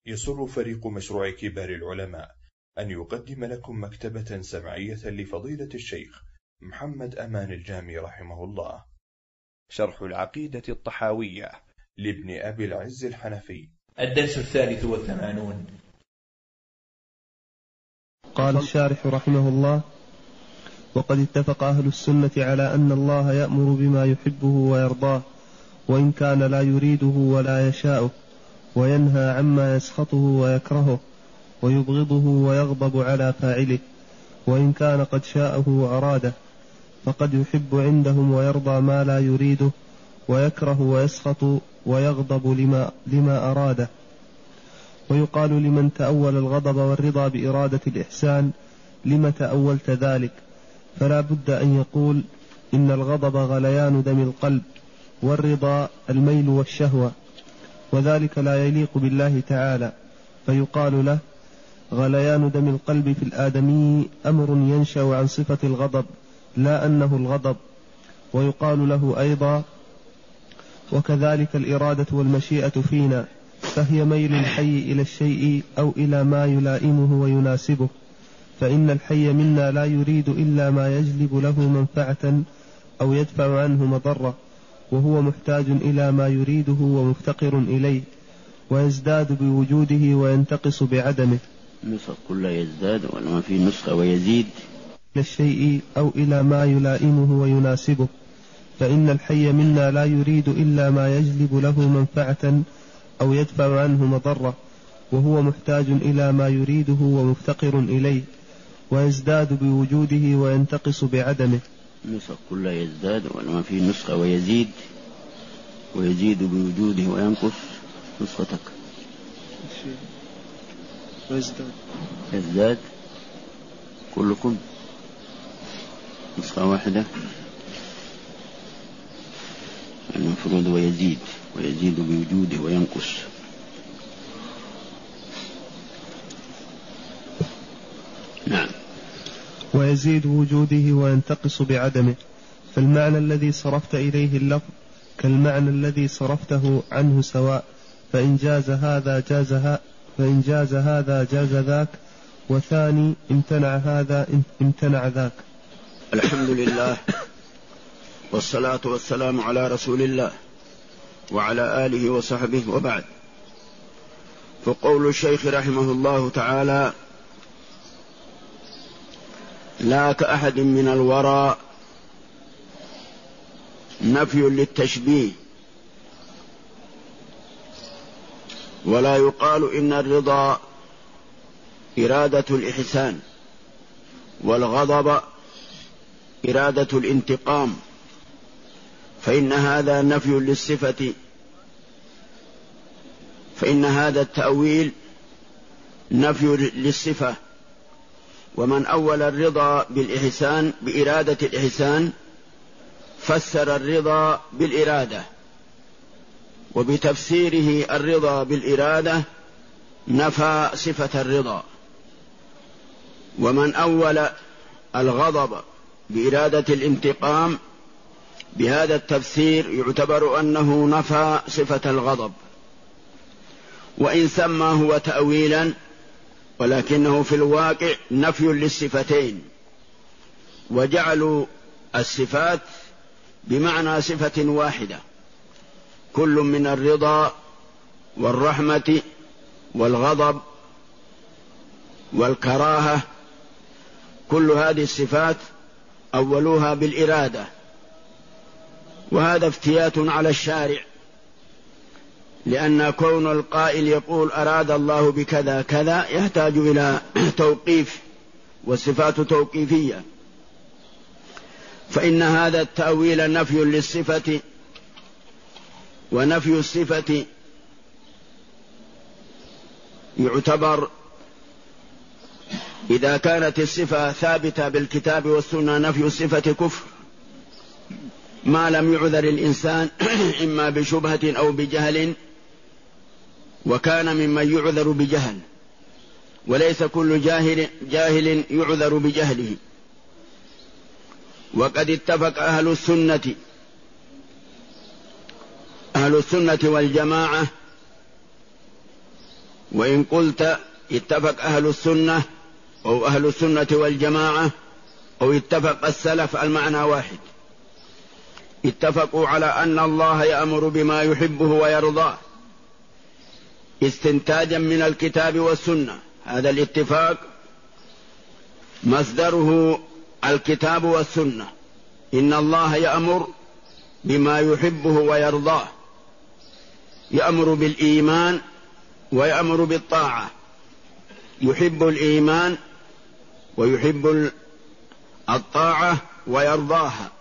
يسر فريق مشروع كبار العلماء أن يقدم لكم مكتبة سمعية لفضيلة الشيخ محمد أمان الجامي رحمه الله، شرح العقيدة الطحاوية لابن أبي العز الحنفي. الدرس 83. قال الشارح رحمه الله: وقد اتفق أهل السنة على أن الله يأمر بما يحبه ويرضاه، وإن كان لا يريده ولا يشاءه، وينهى عما يسخطه ويكرهه، ويبغضه ويغضب على فاعله، وإن كان قد شاءه وأراده، فقد يحب عندهم ويرضى ما لا يريده، ويكره ويسخط ويغضب لما أراده. ويقال لمن تأول الغضب والرضا بإرادة الإحسان: لم تأولت ذلك؟ فلا بد أن يقول: إن الغضب غليان دم القلب، والرضا الميل والشهوة، وذلك لا يليق بالله تعالى، فيقال له: غليان دم القلب في الآدمي أمر ينشأ عن صفة الغضب لا أنه الغضب. ويقال له أيضا: وكذلك الإرادة والمشيئة فينا، فهي ميل الحي إلى الشيء أو إلى ما يلائمه ويناسبه، فإن الحي منا لا يريد إلا ما يجلب له منفعة أو يدفع عنه مضرة، وهو محتاج إلى ما يريده ومفتقر إليه، ويزداد بوجوده وينتقص بعدمه. نسخ كلها يزداد، وما في نسخة ويزيد. إلى الشيء أو إلى ما يلائمه ويناسبه، فإن الحي منا لا يريد إلا ما يجلب له منفعة أو يدفع عنه مضرة، وهو محتاج إلى ما يريده ومفتقر إليه، ويزداد بوجوده وينتقص بعدمه. نسخ كلها يزداد، وما في نسخة ويزيد، ويزيد بوجوده وينقص. نسختك يزداد كلكم نسخة واحدة، المفروض ويزيد بوجوده وينقص. نعم. ويزيد وجوده وينتقص بعدمه، فالمعنى الذي صرفت إليه اللفظ كالمعنى الذي صرفته عنه سواء، فإن جاز هذا جاز ذاك، وثاني امتنع هذا امتنع ذاك. الحمد لله، والصلاة والسلام على رسول الله وعلى آله وصحبه، وبعد. فقول الشيخ رحمه الله تعالى: لا كأحد من الورى نفي للتشبيه، ولا يقال إن الرضا إرادة الإحسان، والغضب إرادة الانتقام، فإن هذا نفي للصفة، فإن هذا التأويل نفي للصفة. ومن أول الرضا بالإحسان بإرادة الإحسان فسر الرضا بالإرادة، وبتفسيره الرضا بالإرادة نفى صفة الرضا. ومن أول الغضب بإرادة الانتقام بهذا التفسير يعتبر أنه نفى صفة الغضب، وإن سمى هو تأويلا، ولكنه في الواقع نفي للصفتين، وجعلوا الصفات بمعنى صفة واحدة، كل من الرضا والرحمة والغضب والكراهة، كل هذه الصفات أولوها بالإرادة. وهذا افتيات على الشارع، لأن كون القائل يقول أراد الله بكذا كذا يحتاج إلى توقيف، والصفات توقيفية، فإن هذا التأويل نفي للصفة، ونفي الصفة يعتبر إذا كانت الصفة ثابتة بالكتاب والسنة نفي الصفة كفر، ما لم يعذر الإنسان إما بشبهة أو بجهل، وكان ممن يعذر بجهل، وليس كل جاهل يعذر بجهله. وقد اتفق أهل السنة والجماعة وإن قلت اتفق أهل السنة أو أهل السنة والجماعة أو اتفق السلف، المعنى واحد، اتفقوا على أن الله يأمر بما يحبه ويرضاه استنتاجا من الكتاب والسنة. هذا الاتفاق مصدره الكتاب والسنة. إن الله يأمر بما يحبه ويرضاه، يأمر بالإيمان ويأمر بالطاعة، يحب الإيمان ويحب الطاعة ويرضاها.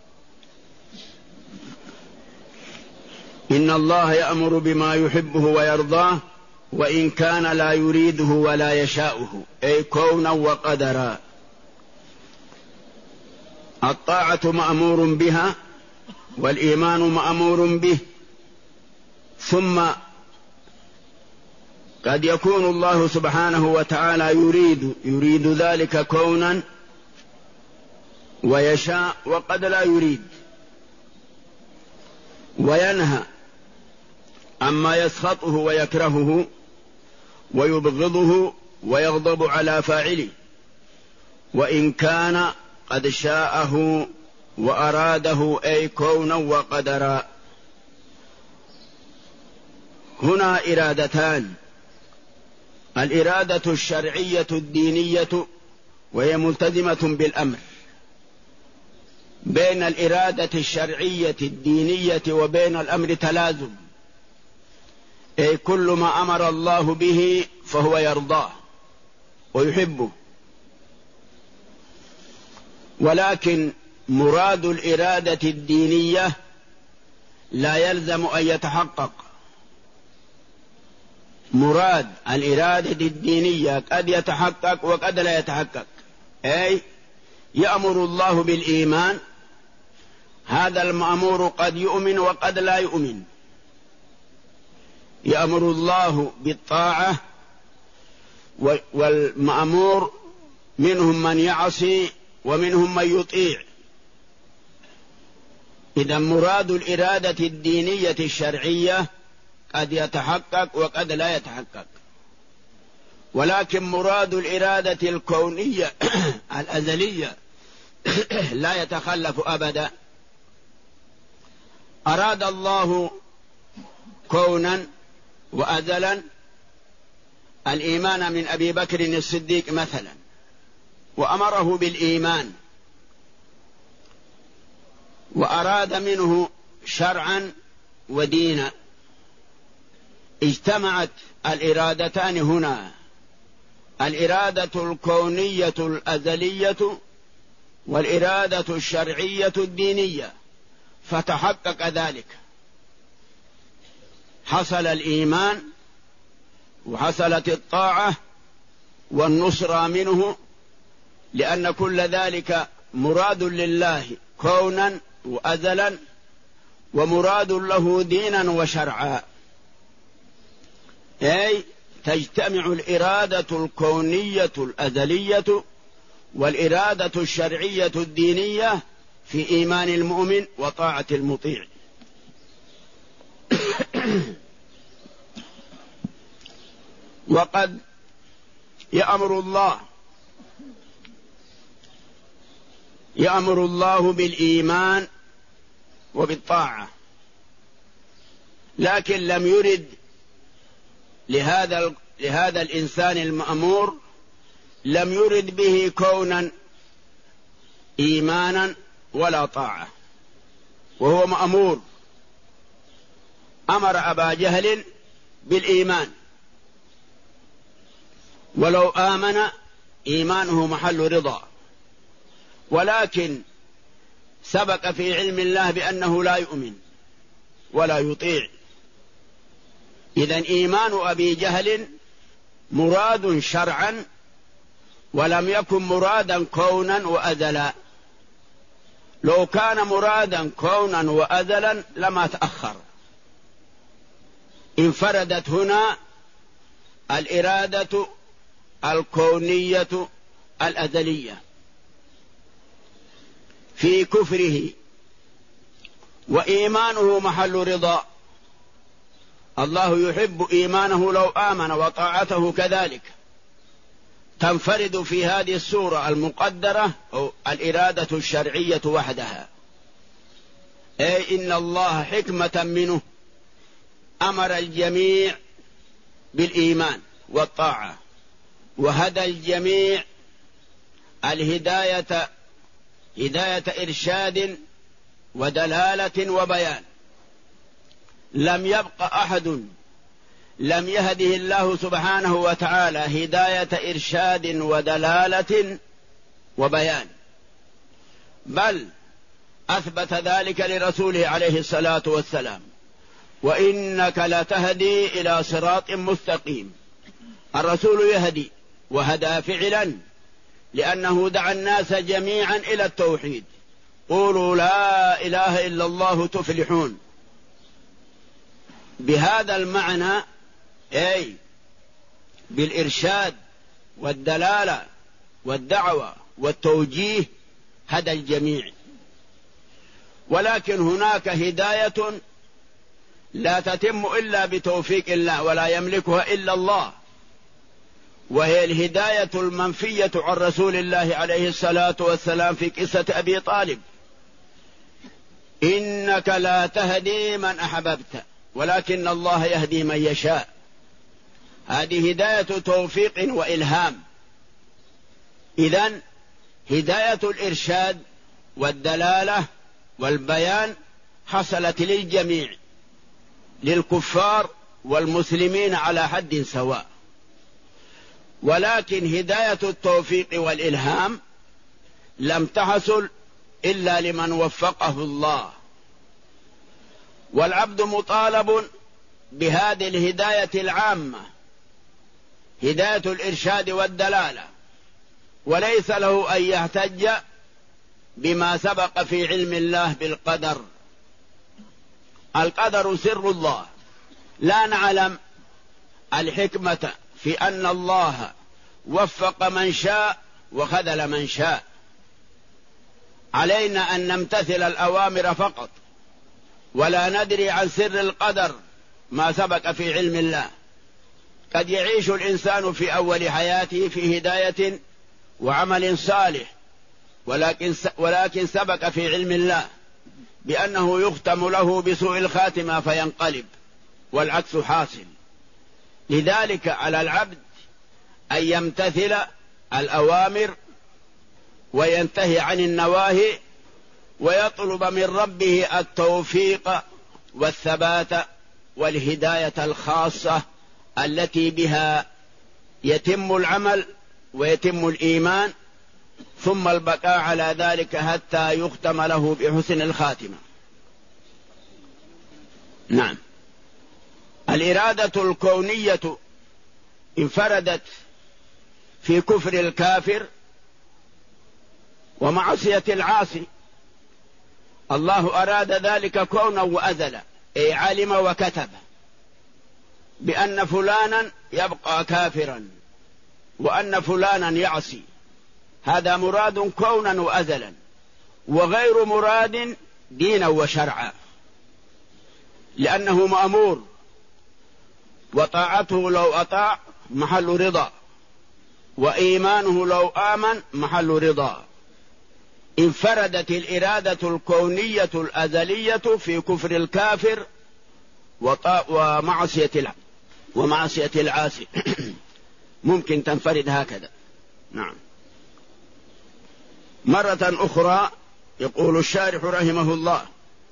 إن الله يأمر بما يحبه ويرضاه وإن كان لا يريده ولا يشاؤه، أي كونا وقدرا. الطاعة مأمور بها والإيمان مأمور به، ثم قد يكون الله سبحانه وتعالى يريد ذلك كونا ويشاء، وقد لا يريد، وينهى عما يسخطه ويكرهه ويبغضه ويغضب على فاعله، وإن كان قد شاءه وأراده، أي كونا وقدرا. هنا إرادتان: الإرادة الشرعية الدينية وهي ملتزمة بالأمر. بين الإرادة الشرعية الدينية وبين الأمر تلازم، أي كل ما أمر الله به فهو يرضاه ويحبه. ولكن مراد الإرادة الدينية لا يلزم أن يتحقق. مراد الإرادة الدينية قد يتحقق وقد لا يتحقق. أي يأمر الله بالإيمان، هذا المأمور قد يؤمن وقد لا يؤمن. يأمر الله بالطاعة، والمأمور منهم من يعصي ومنهم من يطيع. إذا مراد الإرادة الدينية الشرعية قد يتحقق وقد لا يتحقق. ولكن مراد الإرادة الكونية الأزلية لا يتخلف أبدا. أراد الله كونا وأزلا الإيمان من أبي بكر الصديق مثلا، وأمره بالإيمان، وأراد منه شرعا ودينا. اجتمعت الإرادتان هنا، الإرادة الكونية الأزلية والإرادة الشرعية الدينية، فتحقق ذلك. حصل الإيمان وحصلت الطاعة والنصرة منه، لأن كل ذلك مراد لله كونا وأزلا، ومراد له دينا وشرعا. أي تجتمع الإرادة الكونية الأزلية والإرادة الشرعية الدينية في إيمان المؤمن وطاعة المطيع. وقد يأمر الله بالإيمان وبالطاعة، لكن لم يرد لهذا الإنسان المأمور، لم يرد به كونا إيمانا ولا طاعة، وهو مأمور. أمر أبا جهل بالإيمان، ولو آمن إيمانه محل رضا، ولكن سبق في علم الله بأنه لا يؤمن ولا يطيع. إذن إيمان أبي جهل مراد شرعا، ولم يكن مرادا كونا وأزلا. لو كان مرادا كونا وأزلا لما تأخر. انفردت هنا الإرادة الكونية الأزلية في كفره، وإيمانه محل رضا. الله يحب إيمانه لو آمن وطاعته كذلك. تنفرد في هذه السورة المقدرة أو الإرادة الشرعية وحدها، أي إن الله حكمة منه أمر الجميع بالإيمان والطاعة، وهدى الجميع الهداية هداية إرشاد ودلالة وبيان. لم يبق أحد لم يهده الله سبحانه وتعالى هداية إرشاد ودلالة وبيان، بل أثبت ذلك لرسوله عليه الصلاة والسلام: وإنك لتهدي إلى صراط مستقيم. الرسول يهدي وهدى فعلا، لأنه دعا الناس جميعا إلى التوحيد: قولوا لا إله إلا الله تفلحون. بهذا المعنى، أي بالإرشاد والدلالة والدعوة والتوجيه، هدى الجميع. ولكن هناك هداية لا تتم إلا بتوفيق الله، ولا يملكها إلا الله، وهي الهداية المنفية عن رسول الله عليه الصلاة والسلام في قصة أبي طالب: إنك لا تهدي من أحببت ولكن الله يهدي من يشاء. هذه هداية توفيق وإلهام. إذن هداية الإرشاد والدلالة والبيان حصلت للجميع، للكفار والمسلمين على حد سواء. ولكن هداية التوفيق والإلهام لم تحصل إلا لمن وفقه الله، والعبد مطالب بهذه الهداية العامة، هداية الإرشاد والدلالة، وليس له أن يحتج بما سبق في علم الله بالقدر. القدر سر الله، لا نعلم الحكمة في أن الله وفق من شاء وخذل من شاء. علينا أن نمتثل الأوامر فقط، ولا ندري عن سر القدر ما سبق في علم الله. قد يعيش الإنسان في أول حياته في هداية وعمل صالح، ولكن سبق في علم الله بأنه يختم له بسوء الخاتمة فينقلب، والعكس حاصل. لذلك على العبد أن يمتثل الأوامر وينتهي عن النواهي، ويطلب من ربه التوفيق والثبات والهداية الخاصة التي بها يتم العمل ويتم الإيمان، ثم البقاء على ذلك حتى يختم له بحسن الخاتمة. نعم، الإرادة الكونية انفردت في كفر الكافر ومعصية العاصي. الله أراد ذلك كونا وأزلا، أي علم وكتب بأن فلانا يبقى كافرا وأن فلانا يعصي. هذا مراد كونا وأزلا، وغير مراد دينا وشرعا، لأنه مأمور، وطاعته لو أطاع محل رضا، وإيمانه لو آمن محل رضا. انفردت الإرادة الكونية الأزلية في كفر الكافر ومعصية العاصي. ممكن تنفرد هكذا. نعم. مرة أخرى يقول الشارح رحمه الله: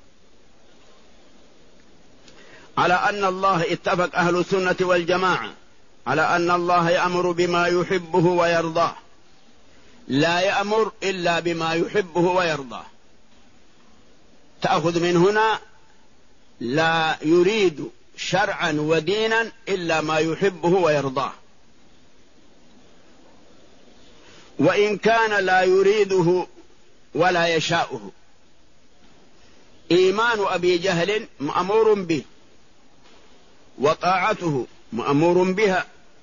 على أن الله اتفق أهل السنة والجماعة على أن الله يأمر بما يحبه ويرضاه، لا يأمر إلا بما يحبه ويرضاه. تأخذ من هنا لا يريد شرعا ودينا إلا ما يحبه ويرضاه، وإن كان لا يريده ولا يشاؤه. إيمان أبي جهل مأمور به، وطاعته مأمور بها،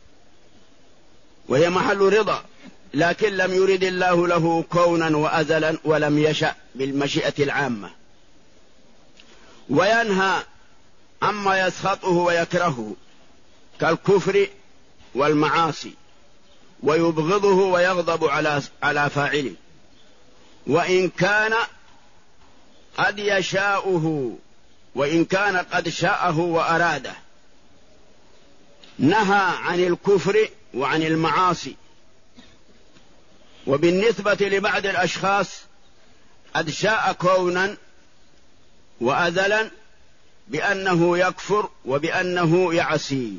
وهي محل رضا، لكن لم يرد الله له كونا وأزلا، ولم يشأ بالمشيئة العامة. وينهى أما يسخطه ويكرهه كالكفر والمعاصي، ويبغضه ويغضب على فاعله، وإن كان قد يشاؤه، وإن كان قد شاءه وأراده. نهى عن الكفر وعن المعاصي. وبالنسبة لبعض الأشخاص قد شاء كونا وأزلا بأنه يكفر وبأنه يعصي،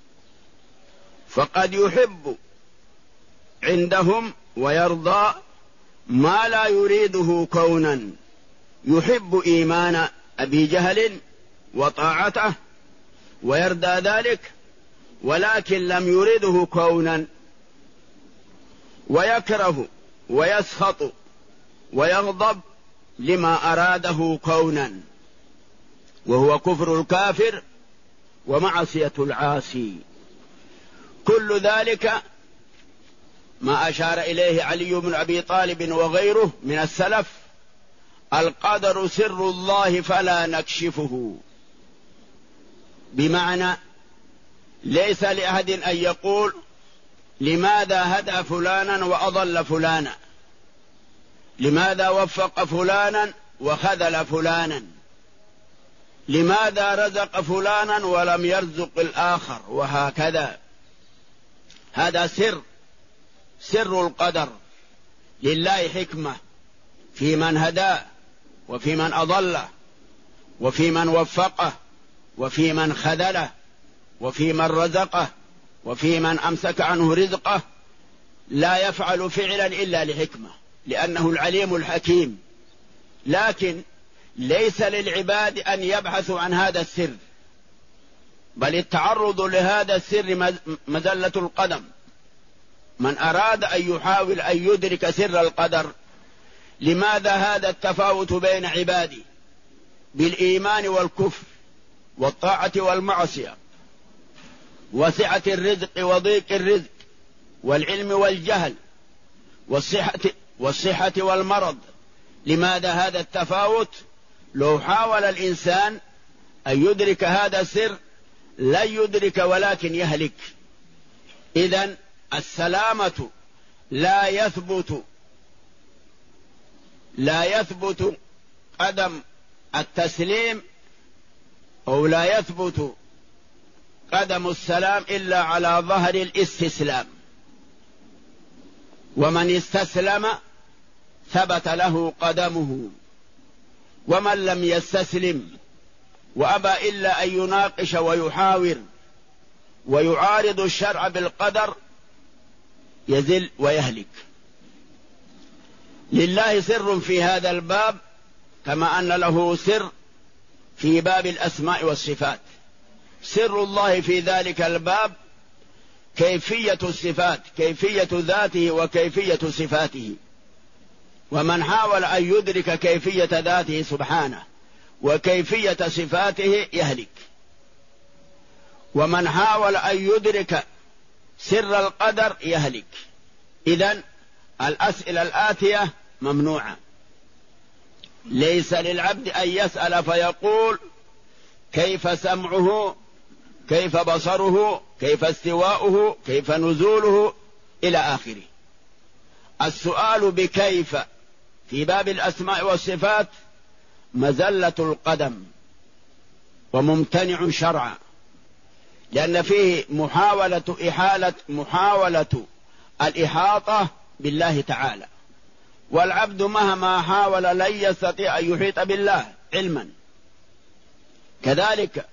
فقد يحب عندهم ويرضى ما لا يريده كونا، يحب إيمان أبي جهل وطاعته ويرضى ذلك، ولكن لم يرده كونا، ويكره ويسخط ويغضب لما أراده كونا، وهو كفر الكافر ومعصية العاصي. كل ذلك ما أشار إليه علي بن أبي طالب وغيره من السلف: القدر سر الله فلا نكشفه. بمعنى ليس لأحد أن يقول لماذا هدى فلانا وأضل فلانا، لماذا وفق فلانا وخذل فلانا، لماذا رزق فلانا ولم يرزق الآخر، وهكذا. هذا سر القدر. لله حكمة في من هداه وفي من أضله وفي من وفقه وفي من خذله وفي من رزقه وفي من أمسك عنه رزقه. لا يفعل فعلا إلا لحكمة، لأنه العليم الحكيم. لكن ليس للعباد أن يبحثوا عن هذا السر، بل التعرض لهذا السر مزلة القدم. من أراد أن يحاول أن يدرك سر القدر، لماذا هذا التفاوت بين عبادي بالإيمان والكفر والطاعة والمعصية، وسعة الرزق وضيق الرزق، والعلم والجهل، والصحة والمرض؟ لماذا هذا التفاوت؟ لو حاول الإنسان أن يدرك هذا السر لن يدرك ولكن يهلك. إذن السلامة لا يثبت قدم التسليم، أو لا يثبت قدم السلام إلا على ظهر الاستسلام. ومن استسلم ثبت له قدمه، ومن لم يستسلم وأبى إلا أن يناقش ويحاور ويعارض الشرع بالقدر يزل ويهلك. لله سر في هذا الباب، كما أن له سر في باب الأسماء والصفات. سر الله في ذلك الباب كيفية الصفات، كيفية ذاته وكيفية صفاته. ومن حاول أن يدرك كيفية ذاته سبحانه وكيفية صفاته يهلك. ومن حاول أن يدرك سر القدر يهلك. إذن الأسئلة الآتية ممنوعة. ليس للعبد أن يسأل فيقول كيف سمعه، كيف بصره، كيف استواؤه، كيف نزوله، إلى آخره. السؤال بكيف في باب الأسماء والصفات مزلة القدم وممتنع شرعا، لأن فيه محاولة الإحاطة بالله تعالى، والعبد مهما حاول لن يستطيع أن يحيط بالله علما. كذلك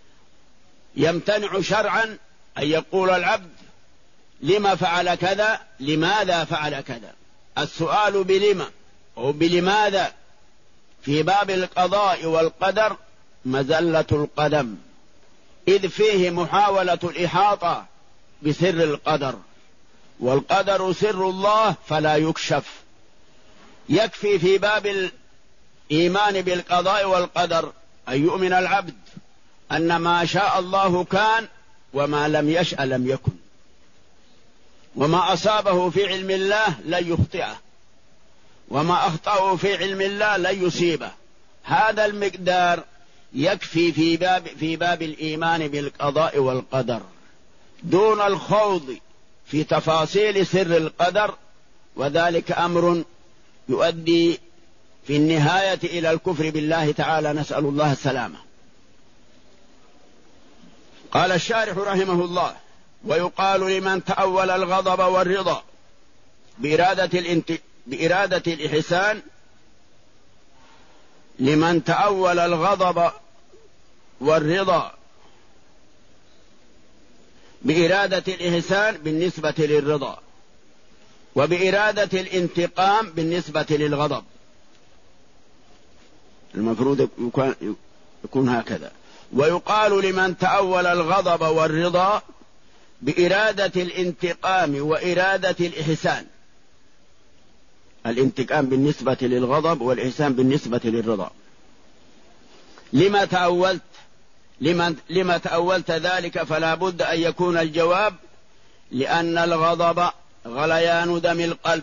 يمتنع شرعا أن يقول العبد لما فعل كذا، لماذا فعل كذا. السؤال بلما أو بلماذا في باب القضاء والقدر مزلة القدم، إذ فيه محاولة الإحاطة بسر القدر، والقدر سر الله فلا يكشف. يكفي في باب الإيمان بالقضاء والقدر أن يؤمن العبد أن ما شاء الله كان، وما لم يشأ لم يكن، وما أصابه في علم الله لن يخطئه، وما أخطأه في علم الله لن يصيبه. هذا المقدار يكفي في باب الإيمان بالقضاء والقدر دون الخوض في تفاصيل سر القدر، وذلك أمر يؤدي في النهاية إلى الكفر بالله تعالى، نسأل الله السلامة. قال الشارح رحمه الله: ويقال لمن تأول الغضب والرضا بإرادة الإحسان، لمن تأول الغضب والرضا بإرادة الإحسان بالنسبة للرضا، وبإرادة الانتقام بالنسبة للغضب. المفروض يكون هكذا. ويقال لمن تأول الغضب والرضا بإرادة الانتقام وإرادة الإحسان، الانتقام بالنسبة للغضب والإحسان بالنسبة للرضا. لما تأولت ذلك؟ فلا بد أن يكون الجواب لأن الغضب غليان دم القلب،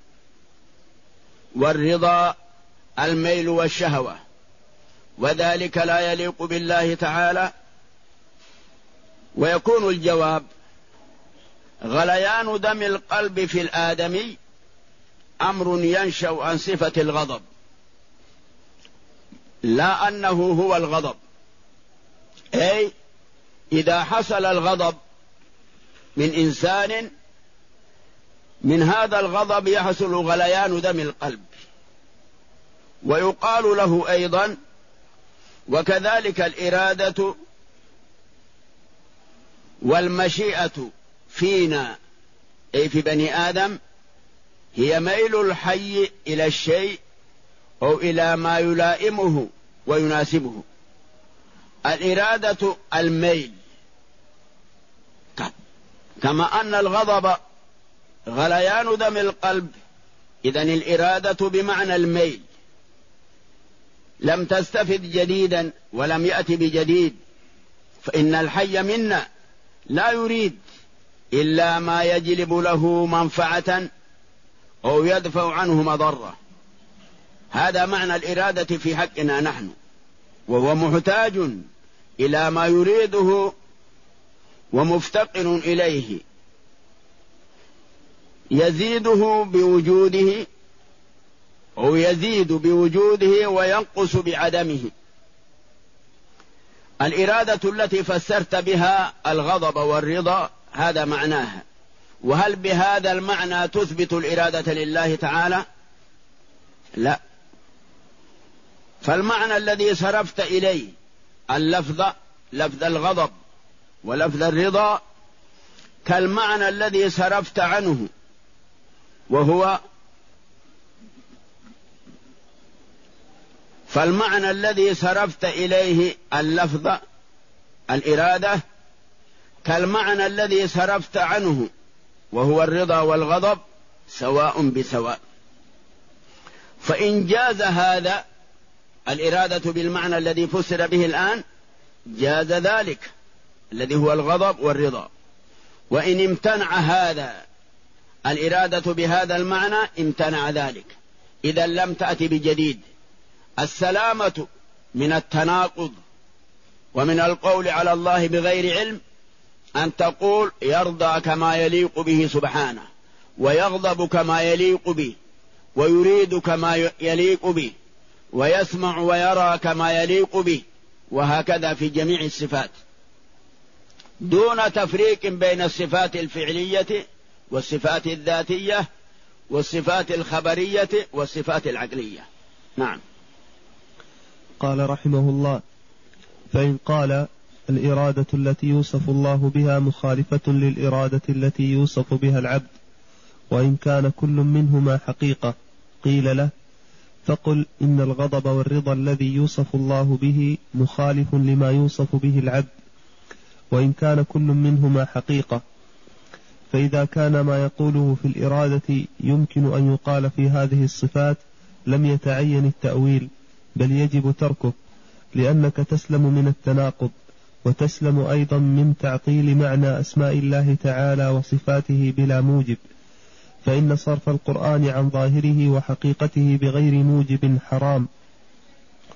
والرضا الميل والشهوة، وذلك لا يليق بالله تعالى. ويكون الجواب: غليان دم القلب في الآدمي أمر ينشأ عن صفة الغضب، لا أنه هو الغضب. أي إذا حصل الغضب من إنسان، من هذا الغضب يحصل غليان دم القلب. ويقال له أيضا: وكذلك الإرادة والمشيئة فينا، أي في بني آدم، هي ميل الحي إلى الشيء أو إلى ما يلائمه ويناسبه. الإرادة الميل، كما أن الغضب غليان دم القلب، إذن الإرادة بمعنى الميل. لم تستفد جديدا ولم يأتي بجديد، فإن الحي منا لا يريد إلا ما يجلب له منفعة أو يدفع عنه مضرة. هذا معنى الإرادة في حقنا نحن، وهو محتاج إلى ما يريده ومفتقر إليه، يزيده بوجوده أو يزيد بوجوده وينقص بعدمه. الإرادة التي فسرت بها الغضب والرضا هذا معناها. وهل بهذا المعنى تثبت الإرادة لله تعالى؟ لا. فالمعنى الذي صرفت إليه اللفظ، لفظ الغضب ولفظ الرضا، كالمعنى الذي صرفت عنه، وهو فالمعنى الذي صرفت إليه اللفظ الإرادة كالمعنى الذي صرفت عنه وهو الرضا والغضب، سواء بسواء. فإن جاز هذا الإرادة بالمعنى الذي فسر به الآن، جاز ذلك الذي هو الغضب والرضا. وإن امتنع هذا الإرادة بهذا المعنى، امتنع ذلك. إذا لم تأتي بجديد. السلامة من التناقض ومن القول على الله بغير علم أن تقول يرضى كما يليق به سبحانه، ويغضب كما يليق به، ويريد كما يليق به، ويسمع ويرى كما يليق به، وهكذا في جميع الصفات، دون تفريق بين الصفات الفعلية والصفات الذاتية والصفات الخبرية والصفات العقلية. نعم. قال رحمه الله: فإن قال الإرادة التي يوصف الله بها مخالفة للإرادة التي يوصف بها العبد، وإن كان كل منهما حقيقة، قيل له: فقل إن الغضب والرضا الذي يوصف الله به مخالف لما يوصف به العبد، وإن كان كل منهما حقيقة. فإذا كان ما يقوله في الإرادة يمكن أن يقال في هذه الصفات، لم يتعين التأويل، بل يجب تركه، لأنك تسلم من التناقض، وتسلم أيضا من تعطيل معنى أسماء الله تعالى وصفاته بلا موجب. فإن صرف القرآن عن ظاهره وحقيقته بغير موجب حرام،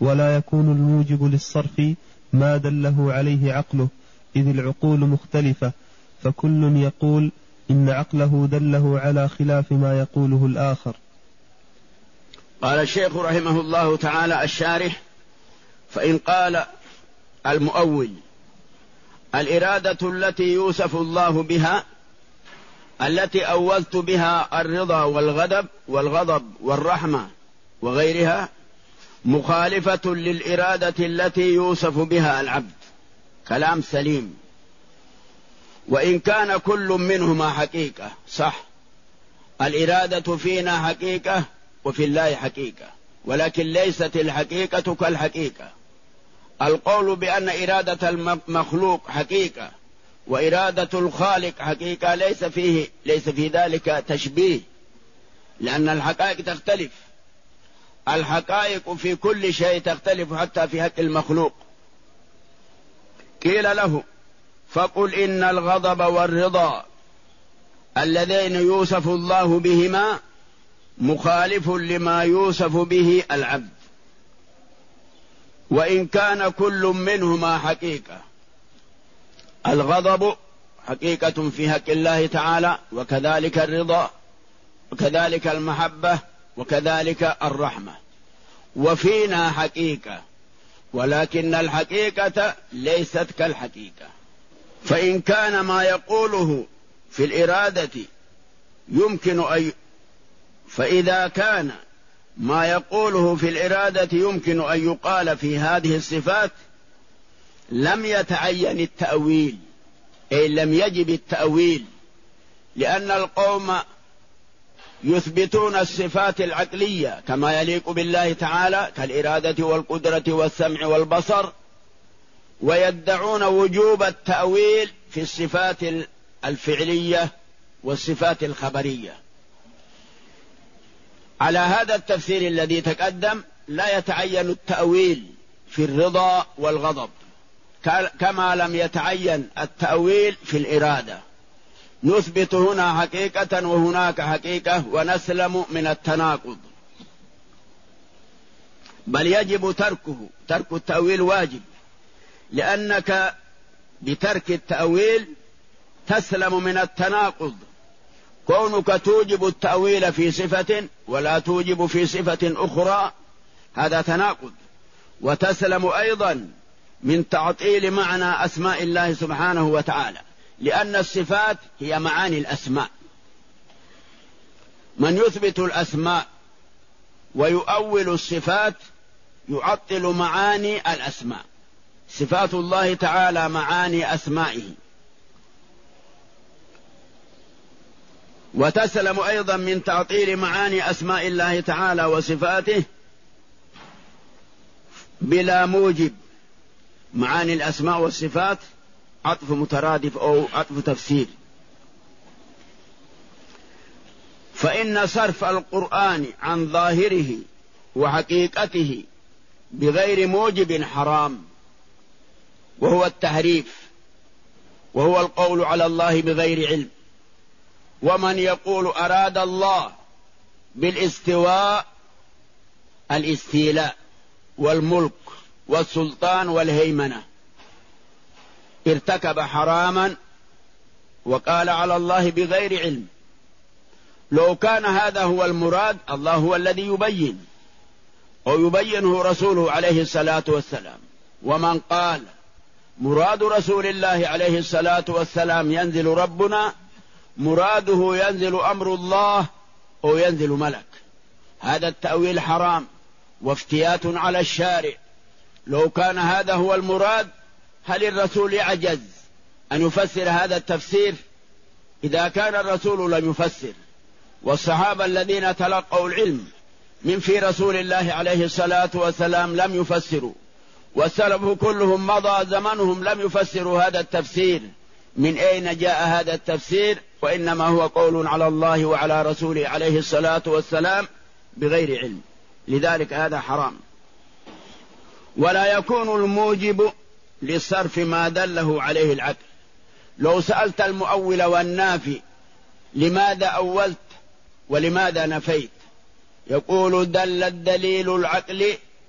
ولا يكون الموجب للصرف ما دله عليه عقله، إذ العقول مختلفة، فكل يقول إن عقله دله على خلاف ما يقوله الآخر. قال الشيخ رحمه الله تعالى الشارح: فإن قال المؤول: الإرادة التي يوصف الله بها التي أولت بها الرضا والغضب والرحمة وغيرها مخالفة للإرادة التي يوصف بها العبد، كلام سليم. وإن كان كل منهما حقيقة، صح، الإرادة فينا حقيقة وفي الله حقيقة، ولكن ليست الحقيقة كالحقيقة. القول بأن إرادة المخلوق حقيقة وإرادة الخالق حقيقة ليس في ذلك تشبيه، لأن الحقائق تختلف. الحقائق في كل شيء تختلف حتى في حق المخلوق. قيل له: فقل إن الغضب والرضا اللذين يوصف الله بهما مخالف لما يوصف به العبد، وإن كان كل منهما حقيقة. الغضب حقيقة في حق الله تعالى، وكذلك الرضا، وكذلك المحبة، وكذلك الرحمة، وفينا حقيقة، ولكن الحقيقة ليست كالحقيقة. فإن كان ما يقوله في الإرادة فإذا كان ما يقوله في الإرادة يمكن أن يقال في هذه الصفات لم يتعين التأويل، أي لم يجب التأويل، لأن القوم يثبتون الصفات العقلية كما يليق بالله تعالى كالإرادة والقدرة والسمع والبصر، ويدعون وجوب التأويل في الصفات الفعلية والصفات الخبرية. على هذا التفسير الذي تقدم لا يتعين التأويل في الرضا والغضب، كما لم يتعين التأويل في الإرادة. نثبت هنا حقيقة وهناك حقيقة ونسلم من التناقض، بل يجب ترك التأويل واجب، لأنك بترك التأويل تسلم من التناقض. كونك توجب التأويل في صفة ولا توجب في صفة أخرى هذا تناقض. وتسلم أيضا من تعطيل معنى أسماء الله سبحانه وتعالى، لأن الصفات هي معاني الأسماء. من يثبت الأسماء ويؤول الصفات يعطل معاني الأسماء. صفات الله تعالى معاني أسمائه. وتسلم أيضا من تعطيل معاني أسماء الله تعالى وصفاته بلا موجب. معاني الأسماء والصفات عطف مترادف أو عطف تفسير. فإن صرف القرآن عن ظاهره وحقيقته بغير موجب حرام، وهو التحريف، وهو القول على الله بغير علم. ومن يقول أراد الله بالاستواء الاستيلاء والملك والسلطان والهيمنة ارتكب حراما وقال على الله بغير علم. لو كان هذا هو المراد الله هو الذي يبين، أو يبينه رسوله عليه الصلاة والسلام. ومن قال مراد رسول الله عليه الصلاة والسلام ينزل ربنا، مراده ينزل أمر الله أو ينزل ملك، هذا التأويل حرام وافتيات على الشارع. لو كان هذا هو المراد هل الرسول يعجز أن يفسر هذا التفسير؟ إذا كان الرسول لم يفسر، والصحابة الذين تلقوا العلم من في رسول الله عليه الصلاة والسلام لم يفسروا، والسلف كلهم مضى زمنهم لم يفسروا هذا التفسير، من أين جاء هذا التفسير؟ وإنما هو قول على الله وعلى رسوله عليه الصلاة والسلام بغير علم. لذلك هذا حرام. ولا يكون الموجب للصرف ما دله عليه العقل. لو سألت المؤول والنافي لماذا أولت ولماذا نفيت، يقول دل الدليل العقل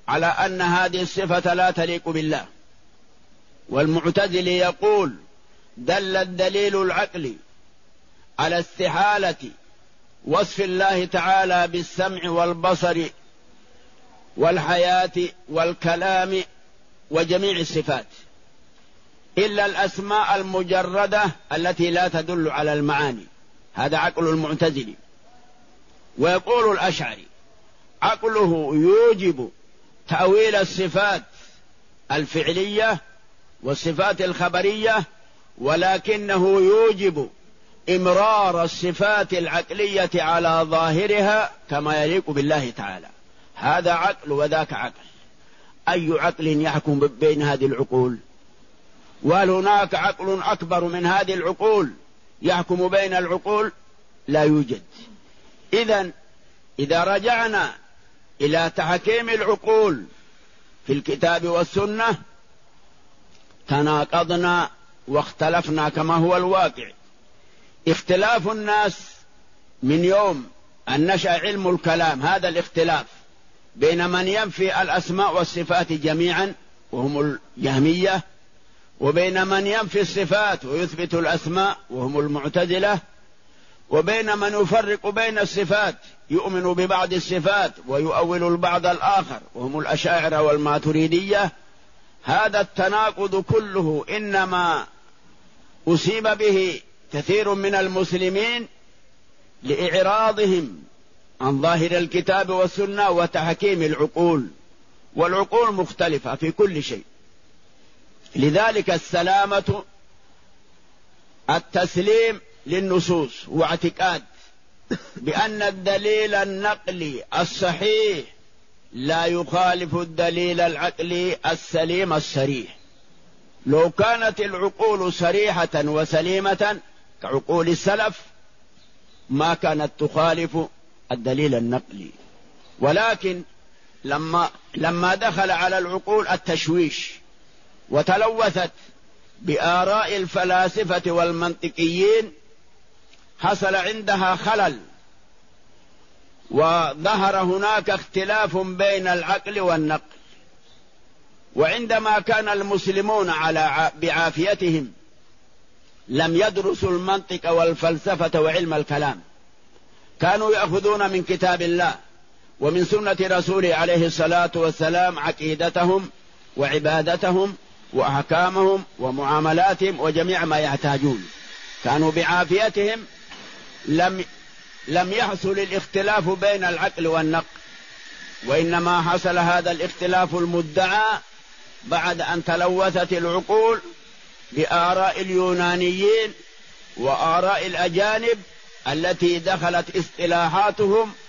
على أن هذه الصفة لا تليق بالله. والمعتزلي يقول دل الدليل العقلي على استحالة وصف الله تعالى بالسمع والبصر والحياة والكلام وجميع الصفات إلا الأسماء المجردة التي لا تدل على المعاني. هذا عقل المعتزلي. ويقول الأشعري عقله يوجب تأويل الصفات الفعلية والصفات الخبرية، ولكنه يوجب إمرار الصفات العقلية على ظاهرها كما يليق بالله تعالى. هذا عقل وذاك عقل. أي عقل يحكم بين هذه العقول؟ وهل هناك عقل أكبر من هذه العقول يحكم بين العقول؟ لا يوجد. إذا رجعنا إلى تحكيم العقول في الكتاب والسنة تناقضنا واختلفنا كما هو الواقع. اختلاف الناس من يوم أن نشأ علم الكلام، هذا الاختلاف بين من ينفي الأسماء والصفات جميعا وهم الجهمية، وبين من ينفي الصفات ويثبت الأسماء وهم المعتزلة، وبين من يفرق بين الصفات يؤمن ببعض الصفات ويؤول البعض الآخر وهم الأشاعرة والماتريدية. هذا التناقض كله إنما أصيب به كثير من المسلمين لإعراضهم عن ظاهر الكتاب والسنة وتحكيم العقول، والعقول مختلفة في كل شيء. لذلك السلامة التسليم للنصوص واعتقاد بأن الدليل النقلي الصحيح لا يخالف الدليل العقلي السليم الصريح. لو كانت العقول صريحة وسليمة كعقول السلف ما كانت تخالف الدليل النقلي، ولكن لما دخل على العقول التشويش وتلوثت بآراء الفلاسفة والمنطقيين حصل عندها خلل، وظهر هناك اختلاف بين العقل والنقل. وعندما كان المسلمون بعافيتهم لم يدرسوا المنطق والفلسفة وعلم الكلام، كانوا يأخذون من كتاب الله ومن سنة رسوله عليه الصلاة والسلام عقيدتهم وعبادتهم وأحكامهم ومعاملاتهم وجميع ما يحتاجون. كانوا بعافيتهم لم يحصل الاختلاف بين العقل والنقل، وإنما حصل هذا الاختلاف المدعى بعد أن تلوثت العقول بآراء اليونانيين وآراء الأجانب التي دخلت اصطلاحاتهم